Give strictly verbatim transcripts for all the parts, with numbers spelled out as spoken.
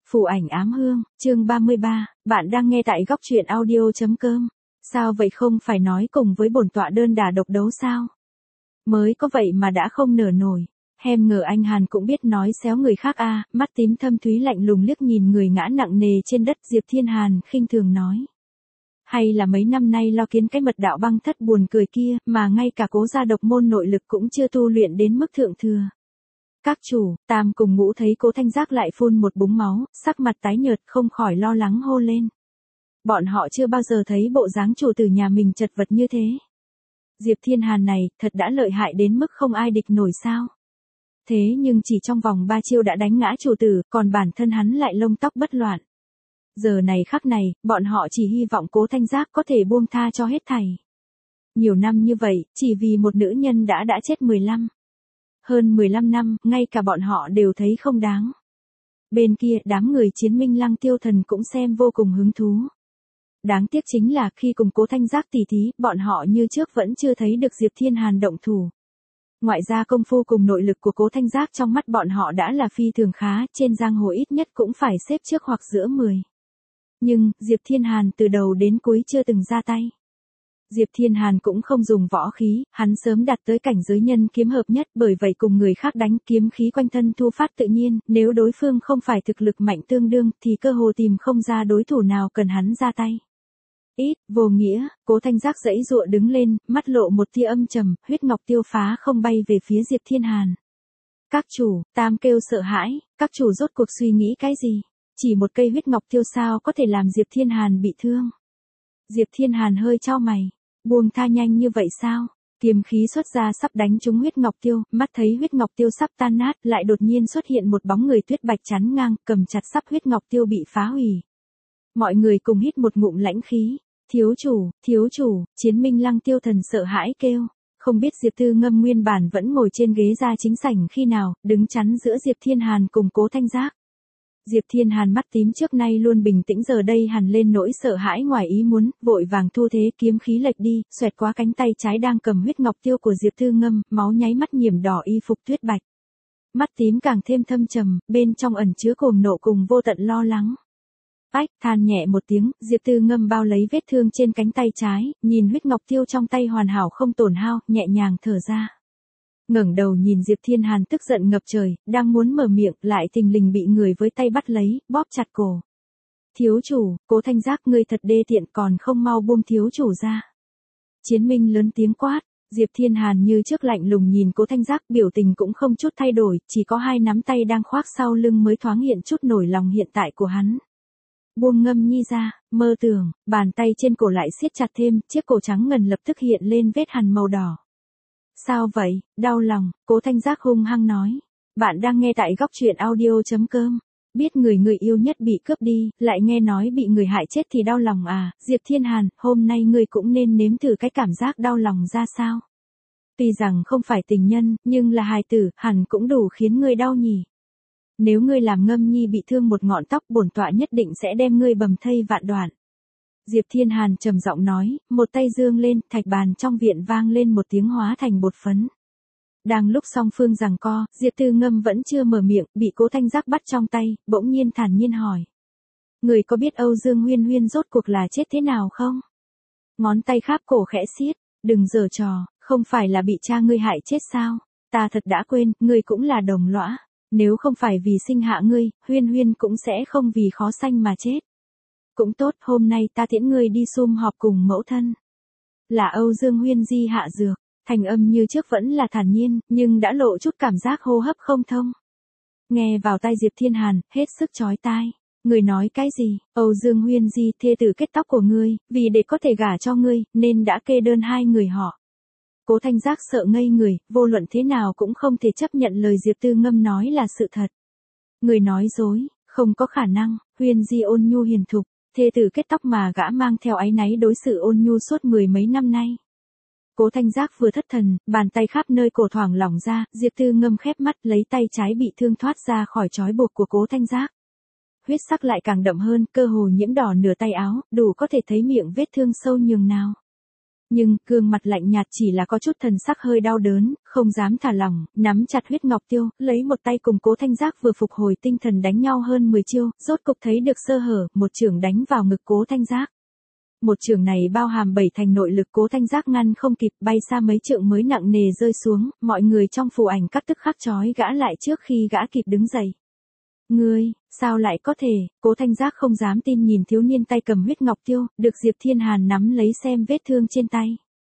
Phù ảnh ám hương, chương ba mươi ba, bạn đang nghe tại góc truyện audio.com. Sao vậy, không phải nói cùng với bổn tọa đơn đả độc đấu sao? Mới có vậy mà đã không nở nổi. Hem ngờ anh Hàn cũng biết nói xéo người khác a, mắt tím thâm thúy lạnh lùng liếc nhìn người ngã nặng nề trên đất. Diệp Thiên Hàn khinh thường nói. Hay là mấy năm nay lo kiến cái mật đạo băng thất buồn cười kia, mà ngay cả Cố gia độc môn nội lực cũng chưa tu luyện đến mức thượng thừa. Các chủ, Tam cùng Ngũ thấy Cố Thanh Giác lại phun một búng máu, sắc mặt tái nhợt không khỏi lo lắng hô lên. Bọn họ chưa bao giờ thấy bộ dáng chủ tử nhà mình chật vật như thế. Diệp Thiên Hàn này, thật đã lợi hại đến mức không ai địch nổi sao. Thế nhưng chỉ trong vòng ba chiêu đã đánh ngã chủ tử, còn bản thân hắn lại lông tóc bất loạn. Giờ này khắc này, bọn họ chỉ hy vọng Cố Thanh Giác có thể buông tha cho hết thảy. Nhiều năm như vậy, chỉ vì một nữ nhân đã đã chết mười lăm. Hơn mười lăm năm, ngay cả bọn họ đều thấy không đáng. Bên kia, đám người Chiến Minh Lăng Tiêu Thần cũng xem vô cùng hứng thú. Đáng tiếc chính là khi cùng Cố Thanh Giác tỉ thí, bọn họ như trước vẫn chưa thấy được Diệp Thiên Hàn động thủ. Ngoại ra công phu cùng nội lực của Cố Thanh Giác trong mắt bọn họ đã là phi thường khá, trên giang hồ ít nhất cũng phải xếp trước hoặc giữa mười. Nhưng, Diệp Thiên Hàn từ đầu đến cuối chưa từng ra tay. Diệp Thiên Hàn cũng không dùng võ khí, hắn sớm đạt tới cảnh giới nhân kiếm hợp nhất, bởi vậy cùng người khác đánh kiếm khí quanh thân thu phát tự nhiên, nếu đối phương không phải thực lực mạnh tương đương thì cơ hồ tìm không ra đối thủ nào cần hắn ra tay. Ít, vô nghĩa, Cố Thanh Giác giãy giụa đứng lên, mắt lộ một tia âm trầm, huyết ngọc tiêu phá không bay về phía Diệp Thiên Hàn. Các chủ, Tam kêu sợ hãi, các chủ rốt cuộc suy nghĩ cái gì? Chỉ một cây huyết ngọc tiêu sao có thể làm Diệp Thiên Hàn bị thương? Diệp Thiên Hàn hơi chau mày. Buông tha nhanh như vậy sao? Kiếm khí xuất ra sắp đánh trúng huyết ngọc tiêu, mắt thấy huyết ngọc tiêu sắp tan nát, lại đột nhiên xuất hiện một bóng người tuyết bạch chắn ngang, cầm chặt sắp huyết ngọc tiêu bị phá hủy. Mọi người cùng hít một ngụm lãnh khí. Thiếu chủ, thiếu chủ, Chiến Minh Lăng Tiêu Thần sợ hãi kêu. Không biết Diệp Tư Ngâm nguyên bản vẫn ngồi trên ghế ra chính sảnh khi nào, đứng chắn giữa Diệp Thiên Hàn cùng Cố Thanh Giác. Diệp Thiên Hàn mắt tím trước nay luôn bình tĩnh giờ đây hằn lên nỗi sợ hãi ngoài ý muốn, vội vàng thu thế kiếm khí lệch đi, xoẹt qua cánh tay trái đang cầm huyết ngọc tiêu của Diệp Tư Ngâm, máu nháy mắt nhiễm đỏ y phục tuyết bạch. Mắt tím càng thêm thâm trầm, bên trong ẩn chứa cuồng nộ cùng vô tận lo lắng. Ách, than nhẹ một tiếng, Diệp Tư Ngâm bao lấy vết thương trên cánh tay trái, nhìn huyết ngọc tiêu trong tay hoàn hảo không tổn hao, nhẹ nhàng thở ra. Ngẩng đầu nhìn Diệp Thiên Hàn tức giận ngập trời, đang muốn mở miệng, lại thình lình bị người với tay bắt lấy, bóp chặt cổ. Thiếu chủ, Cố Thanh Giác ngươi thật đê tiện, còn không mau buông thiếu chủ ra. Chiến Minh lớn tiếng quát, Diệp Thiên Hàn như trước lạnh lùng nhìn Cố Thanh Giác, biểu tình cũng không chút thay đổi, chỉ có hai nắm tay đang khoác sau lưng mới thoáng hiện chút nổi lòng hiện tại của hắn. Buông Ngâm Nhi ra, mơ tưởng, bàn tay trên cổ lại siết chặt thêm, chiếc cổ trắng ngần lập tức hiện lên vết hằn màu đỏ. Sao vậy, đau lòng, Cố Thanh Giác hung hăng nói. Bạn đang nghe tại góc truyện audio.com. Biết người người yêu nhất bị cướp đi, lại nghe nói bị người hại chết thì đau lòng à, Diệp Thiên Hàn, hôm nay ngươi cũng nên nếm thử cái cảm giác đau lòng ra sao. Tuy rằng không phải tình nhân, nhưng là hài tử, hẳn cũng đủ khiến ngươi đau nhỉ. Nếu ngươi làm Ngâm Nhi bị thương một ngọn tóc, bổn tọa nhất định sẽ đem ngươi bầm thây vạn đoạn. Diệp Thiên Hàn trầm giọng nói, một tay giương lên, thạch bàn trong viện vang lên một tiếng hóa thành bột phấn. Đang lúc song phương giằng co, Diệp Tư Ngâm vẫn chưa mở miệng, bị Cố Thanh Giác bắt trong tay, bỗng nhiên thản nhiên hỏi. Người có biết Âu Dương Huyên Huyên rốt cuộc là chết thế nào không? Ngón tay kháp cổ khẽ xiết, đừng giở trò, không phải là bị cha ngươi hại chết sao? Ta thật đã quên, ngươi cũng là đồng lõa. Nếu không phải vì sinh hạ ngươi, Huyên Huyên cũng sẽ không vì khó sanh mà chết. Cũng tốt, hôm nay ta tiễn ngươi đi sum họp cùng mẫu thân. Là Âu Dương Huyên di hạ dược, thành âm như trước vẫn là thản nhiên, nhưng đã lộ chút cảm giác hô hấp không thông. Nghe vào tai Diệp Thiên Hàn, hết sức chói tai. Người nói cái gì, Âu Dương Huyên di thê tử kết tóc của ngươi, vì để có thể gả cho ngươi, nên đã kê đơn hai người họ. Cố Thanh Giác sợ ngây người, vô luận thế nào cũng không thể chấp nhận lời Diệp Tư Ngâm nói là sự thật. Người nói dối, không có khả năng, Huyên di ôn nhu hiền thục. Thê tử kết tóc mà gã mang theo áy náy đối xử ôn nhu suốt mười mấy năm nay. Cố Thanh Giác vừa thất thần, bàn tay khắp nơi cổ thoảng lỏng ra, Diệp Tư Ngâm khép mắt lấy tay trái bị thương thoát ra khỏi trói buộc của Cố Thanh Giác. Huyết sắc lại càng đậm hơn, cơ hồ nhiễm đỏ nửa tay áo, đủ có thể thấy miệng vết thương sâu nhường nào. Nhưng, gương mặt lạnh nhạt chỉ là có chút thần sắc hơi đau đớn, không dám thả lỏng, nắm chặt huyết ngọc tiêu, lấy một tay cùng Cố Thanh Giác vừa phục hồi tinh thần đánh nhau hơn mười chiêu, rốt cục thấy được sơ hở, một chưởng đánh vào ngực Cố Thanh Giác. Một chưởng này bao hàm bảy thành nội lực, Cố Thanh Giác ngăn không kịp, bay xa mấy trượng mới nặng nề rơi xuống, mọi người trong phù ảnh các tức khắc trói gã lại trước khi gã kịp đứng dậy. Ngươi, sao lại có thể? Cố Thanh Giác không dám tin nhìn thiếu niên tay cầm huyết ngọc tiêu, được Diệp Thiên Hàn nắm lấy xem vết thương trên tay.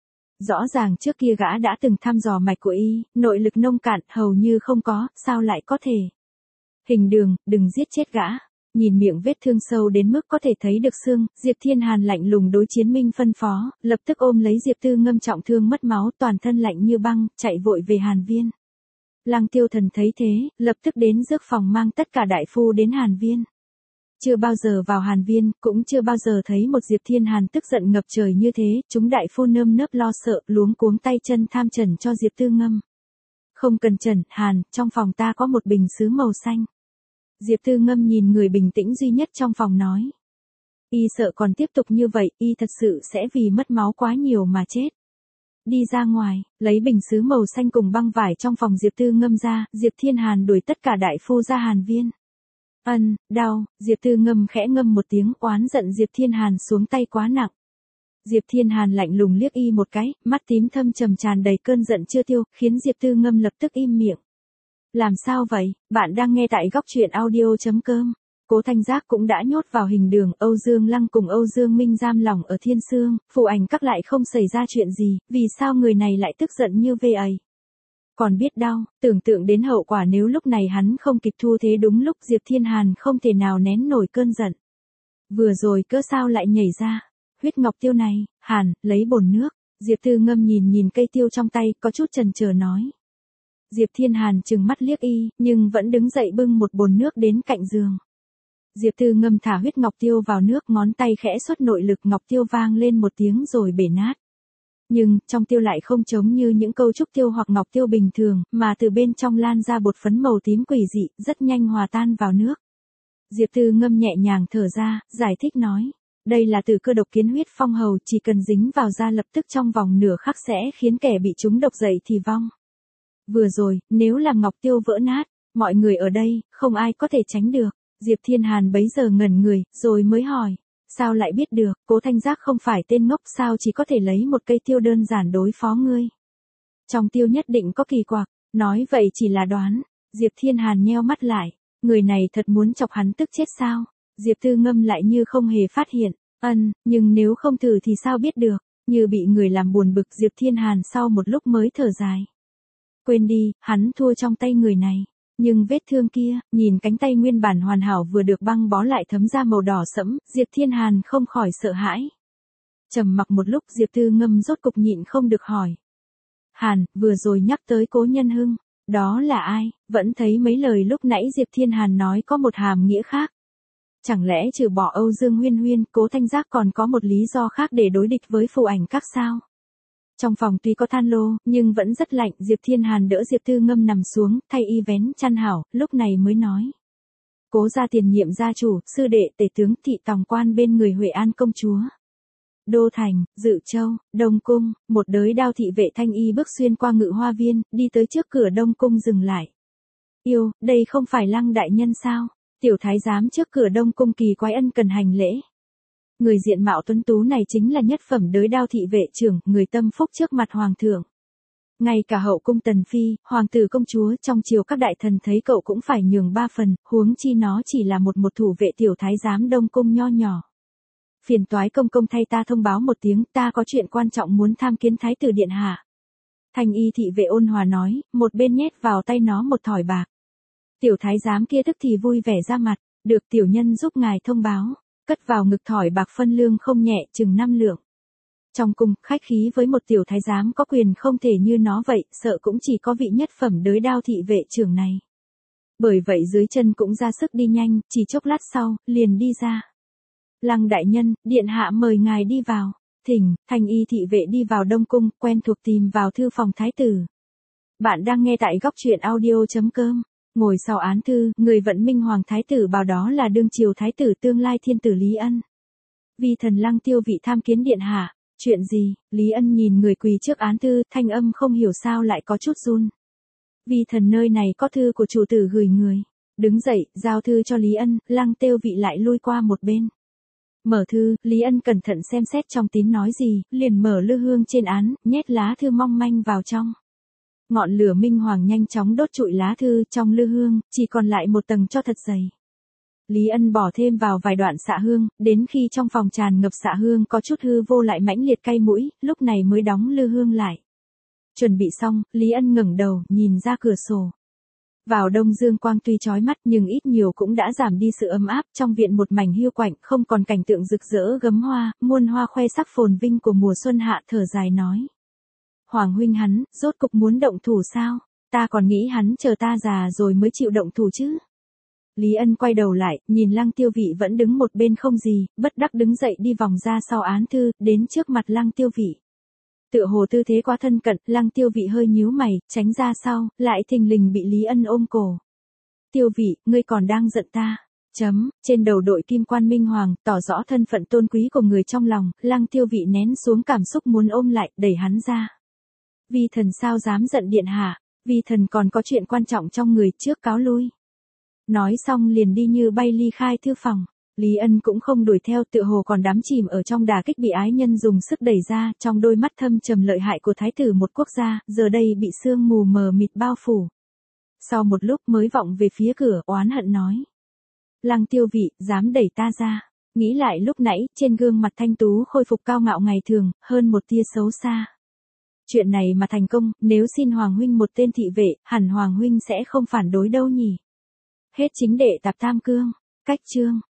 Rõ ràng trước kia gã đã từng thăm dò mạch của y, nội lực nông cạn, hầu như không có, sao lại có thể? Hình Đường, đừng giết chết gã. Nhìn miệng vết thương sâu đến mức có thể thấy được xương, Diệp Thiên Hàn lạnh lùng đối Chiến Minh phân phó, lập tức ôm lấy Diệp Tư Ngâm trọng thương mất máu, toàn thân lạnh như băng, chạy vội về Hàn Viên. Lăng Tiêu Thần thấy thế, lập tức đến dược phòng mang tất cả đại phu đến Hàn Viên. Chưa bao giờ vào Hàn Viên, cũng chưa bao giờ thấy một Diệp Thiên Hàn tức giận ngập trời như thế, chúng đại phu nơm nớp lo sợ, luống cuống tay chân tham trần cho Diệp Tư Ngâm. Không cần trần, Hàn, trong phòng ta có một bình sứ màu xanh. Diệp Tư Ngâm nhìn người bình tĩnh duy nhất trong phòng nói. Y sợ còn tiếp tục như vậy, y thật sự sẽ vì mất máu quá nhiều mà chết. Đi ra ngoài, lấy bình sứ màu xanh cùng băng vải trong phòng Diệp Tư Ngâm ra, Diệp Thiên Hàn đuổi tất cả đại phu ra Hàn Viên. Ân, đau, Diệp Tư Ngâm khẽ ngâm một tiếng, oán giận Diệp Thiên Hàn xuống tay quá nặng. Diệp Thiên Hàn lạnh lùng liếc y một cái, mắt tím thâm trầm tràn đầy cơn giận chưa tiêu, khiến Diệp Tư Ngâm lập tức im miệng. Làm sao vậy? Bạn đang nghe tại góc truyện audio chấm com. Cố Thanh Giác cũng đã nhốt vào Hình Đường, Âu Dương Lăng cùng Âu Dương Minh giam lỏng ở Thiên Sương, phù ảnh các lại không xảy ra chuyện gì, vì sao người này lại tức giận như vậy? Còn biết đau, tưởng tượng đến hậu quả nếu lúc này hắn không kịp thu thế đúng lúc Diệp Thiên Hàn không thể nào nén nổi cơn giận. Vừa rồi cớ sao lại nhảy ra? Huyết ngọc tiêu này, Hàn, lấy bồn nước. Diệp Tư Ngâm nhìn nhìn cây tiêu trong tay, có chút chần chờ nói. Diệp Thiên Hàn trừng mắt liếc y, nhưng vẫn đứng dậy bưng một bồn nước đến cạnh giường. Diệp Tư Ngâm thả huyết ngọc tiêu vào nước, ngón tay khẽ xuất nội lực, ngọc tiêu vang lên một tiếng rồi bể nát. Nhưng, trong tiêu lại không giống như những câu trúc tiêu hoặc ngọc tiêu bình thường, mà từ bên trong lan ra bột phấn màu tím quỷ dị, rất nhanh hòa tan vào nước. Diệp Tư Ngâm nhẹ nhàng thở ra, giải thích nói. Đây là từ cơ độc kiến huyết phong hầu, chỉ cần dính vào da lập tức trong vòng nửa khắc sẽ khiến kẻ bị trúng độc dậy thì vong. Vừa rồi, nếu làm ngọc tiêu vỡ nát, mọi người ở đây, không ai có thể tránh được. Diệp Thiên Hàn bấy giờ ngẩn người, rồi mới hỏi. Sao lại biết được, Cố Thanh Giác không phải tên ngốc sao chỉ có thể lấy một cây tiêu đơn giản đối phó ngươi. Trong tiêu nhất định có kỳ quặc, nói vậy chỉ là đoán. Diệp Thiên Hàn nheo mắt lại, người này thật muốn chọc hắn tức chết sao. Diệp Tư Ngâm lại như không hề phát hiện, ân, nhưng nếu không thử thì sao biết được, như bị người làm buồn bực Diệp Thiên Hàn sau một lúc mới thở dài. Quên đi, hắn thua trong tay người này. Nhưng vết thương kia, nhìn cánh tay nguyên bản hoàn hảo vừa được băng bó lại thấm ra màu đỏ sẫm, Diệp Thiên Hàn không khỏi sợ hãi. Trầm mặc một lúc Diệp Tư Ngâm rốt cục nhịn không được hỏi. Hàn, vừa rồi nhắc tới Cố Nhân Hưng, đó là ai? Vẫn thấy mấy lời lúc nãy Diệp Thiên Hàn nói có một hàm nghĩa khác. Chẳng lẽ trừ bỏ Âu Dương Huyên Huyên, Cố Thanh Giác còn có một lý do khác để đối địch với phù ảnh các sao? Trong phòng tuy có than lô, nhưng vẫn rất lạnh, Diệp Thiên Hàn đỡ Diệp Tư Ngâm nằm xuống, thay y vén chăn hảo, lúc này mới nói. Cố gia tiền nhiệm gia chủ, sư đệ tể tướng thị tòng quan bên người Huệ An công chúa. Đô Thành, Dự Châu, Đông Cung, một đới đao thị vệ thanh y bước xuyên qua Ngự Hoa Viên, đi tới trước cửa Đông Cung dừng lại. Yêu, đây không phải Lăng đại nhân sao? Tiểu thái giám trước cửa Đông Cung kỳ quái ân cần hành lễ. Người diện mạo tuấn tú này chính là nhất phẩm đới đao thị vệ trưởng, người tâm phúc trước mặt hoàng thượng. Ngay cả hậu cung tần phi, hoàng tử công chúa trong triều các đại thần thấy cậu cũng phải nhường ba phần, huống chi nó chỉ là một một thủ vệ tiểu thái giám Đông Cung nho nhỏ. Phiền toái công công thay ta thông báo một tiếng, ta có chuyện quan trọng muốn tham kiến thái tử điện hạ. Thanh y thị vệ ôn hòa nói, một bên nhét vào tay nó một thỏi bạc. Tiểu thái giám kia tức thì vui vẻ ra mặt, được tiểu nhân giúp ngài thông báo. Cất vào ngực thỏi bạc phân lương không nhẹ, chừng năm lượng. Trong cung, khách khí với một tiểu thái giám có quyền không thể như nó vậy, sợ cũng chỉ có vị nhất phẩm đới đao thị vệ trưởng này. Bởi vậy dưới chân cũng ra sức đi nhanh, chỉ chốc lát sau, liền đi ra. Lăng đại nhân, điện hạ mời ngài đi vào. Thỉnh, thanh y thị vệ đi vào Đông Cung, quen thuộc tìm vào thư phòng thái tử. Bạn đang nghe tại góc truyện audio chấm com. Ngồi sau án thư, người vận minh hoàng thái tử bảo đó là đương triều thái tử tương lai thiên tử Lý Ân. Vì thần Lăng tiêu vị tham kiến điện hạ, Chuyện gì? Lý Ân nhìn người quỳ trước án thư, thanh âm không hiểu sao lại có chút run. Vi thần nơi này có thư của chủ tử gửi người. Đứng dậy, giao thư cho Lý Ân, Lăng Tiêu Vị lại lui qua một bên. Mở thư, Lý Ân cẩn thận xem xét trong tín nói gì, liền mở lư hương trên án, nhét lá thư mong manh vào trong. Ngọn lửa minh hoàng nhanh chóng đốt trụi lá thư, trong lư hương, chỉ còn lại một tầng tro thật dày. Lý Ân bỏ thêm vào vài đoạn xạ hương, đến khi trong phòng tràn ngập xạ hương có chút hư vô lại mãnh liệt cay mũi, lúc này mới đóng lư hương lại. Chuẩn bị xong, Lý Ân ngẩng đầu, nhìn ra cửa sổ. Vào đông dương quang tuy chói mắt nhưng ít nhiều cũng đã giảm đi sự ấm áp, trong viện một mảnh hiu quạnh, không còn cảnh tượng rực rỡ gấm hoa, muôn hoa khoe sắc phồn vinh của mùa xuân hạ, thở dài nói. Hoàng huynh hắn, rốt cục muốn động thủ sao? Ta còn nghĩ hắn chờ ta già rồi mới chịu động thủ chứ. Lý Ân quay đầu lại, nhìn Lăng Tiêu Vị vẫn đứng một bên không gì, bất đắc đứng dậy đi vòng ra sau án thư, đến trước mặt Lăng Tiêu Vị. Tựa hồ tư thế quá thân cận, Lăng Tiêu Vị hơi nhíu mày, tránh ra sau, lại thình lình bị Lý Ân ôm cổ. Tiêu Vị, ngươi còn đang giận ta. Chấm, trên đầu đội kim quan minh hoàng, tỏ rõ thân phận tôn quý của người trong lòng, Lăng Tiêu Vị nén xuống cảm xúc muốn ôm lại, đẩy hắn ra. Vi thần sao dám giận điện hạ, vi thần còn có chuyện quan trọng trong người, trước cáo lui. Nói xong liền đi như bay ly khai thư phòng. Lý Ân cũng không đuổi theo, tựa hồ còn đắm chìm ở trong đà kích bị ái nhân dùng sức đẩy ra, trong đôi mắt thâm trầm lợi hại của thái tử một quốc gia, giờ đây bị sương mù mờ mịt bao phủ. Sau một lúc mới vọng về phía cửa, oán hận nói. Lăng Tiêu Vị, dám đẩy ta ra. Nghĩ lại lúc nãy, trên gương mặt thanh tú khôi phục cao ngạo ngày thường, hơn một tia xấu xa. Chuyện này mà thành công, nếu xin Hoàng huynh một tên thị vệ, hẳn Hoàng huynh sẽ không phản đối đâu nhỉ. Hết chính đệ tập tam cương. Cách chương.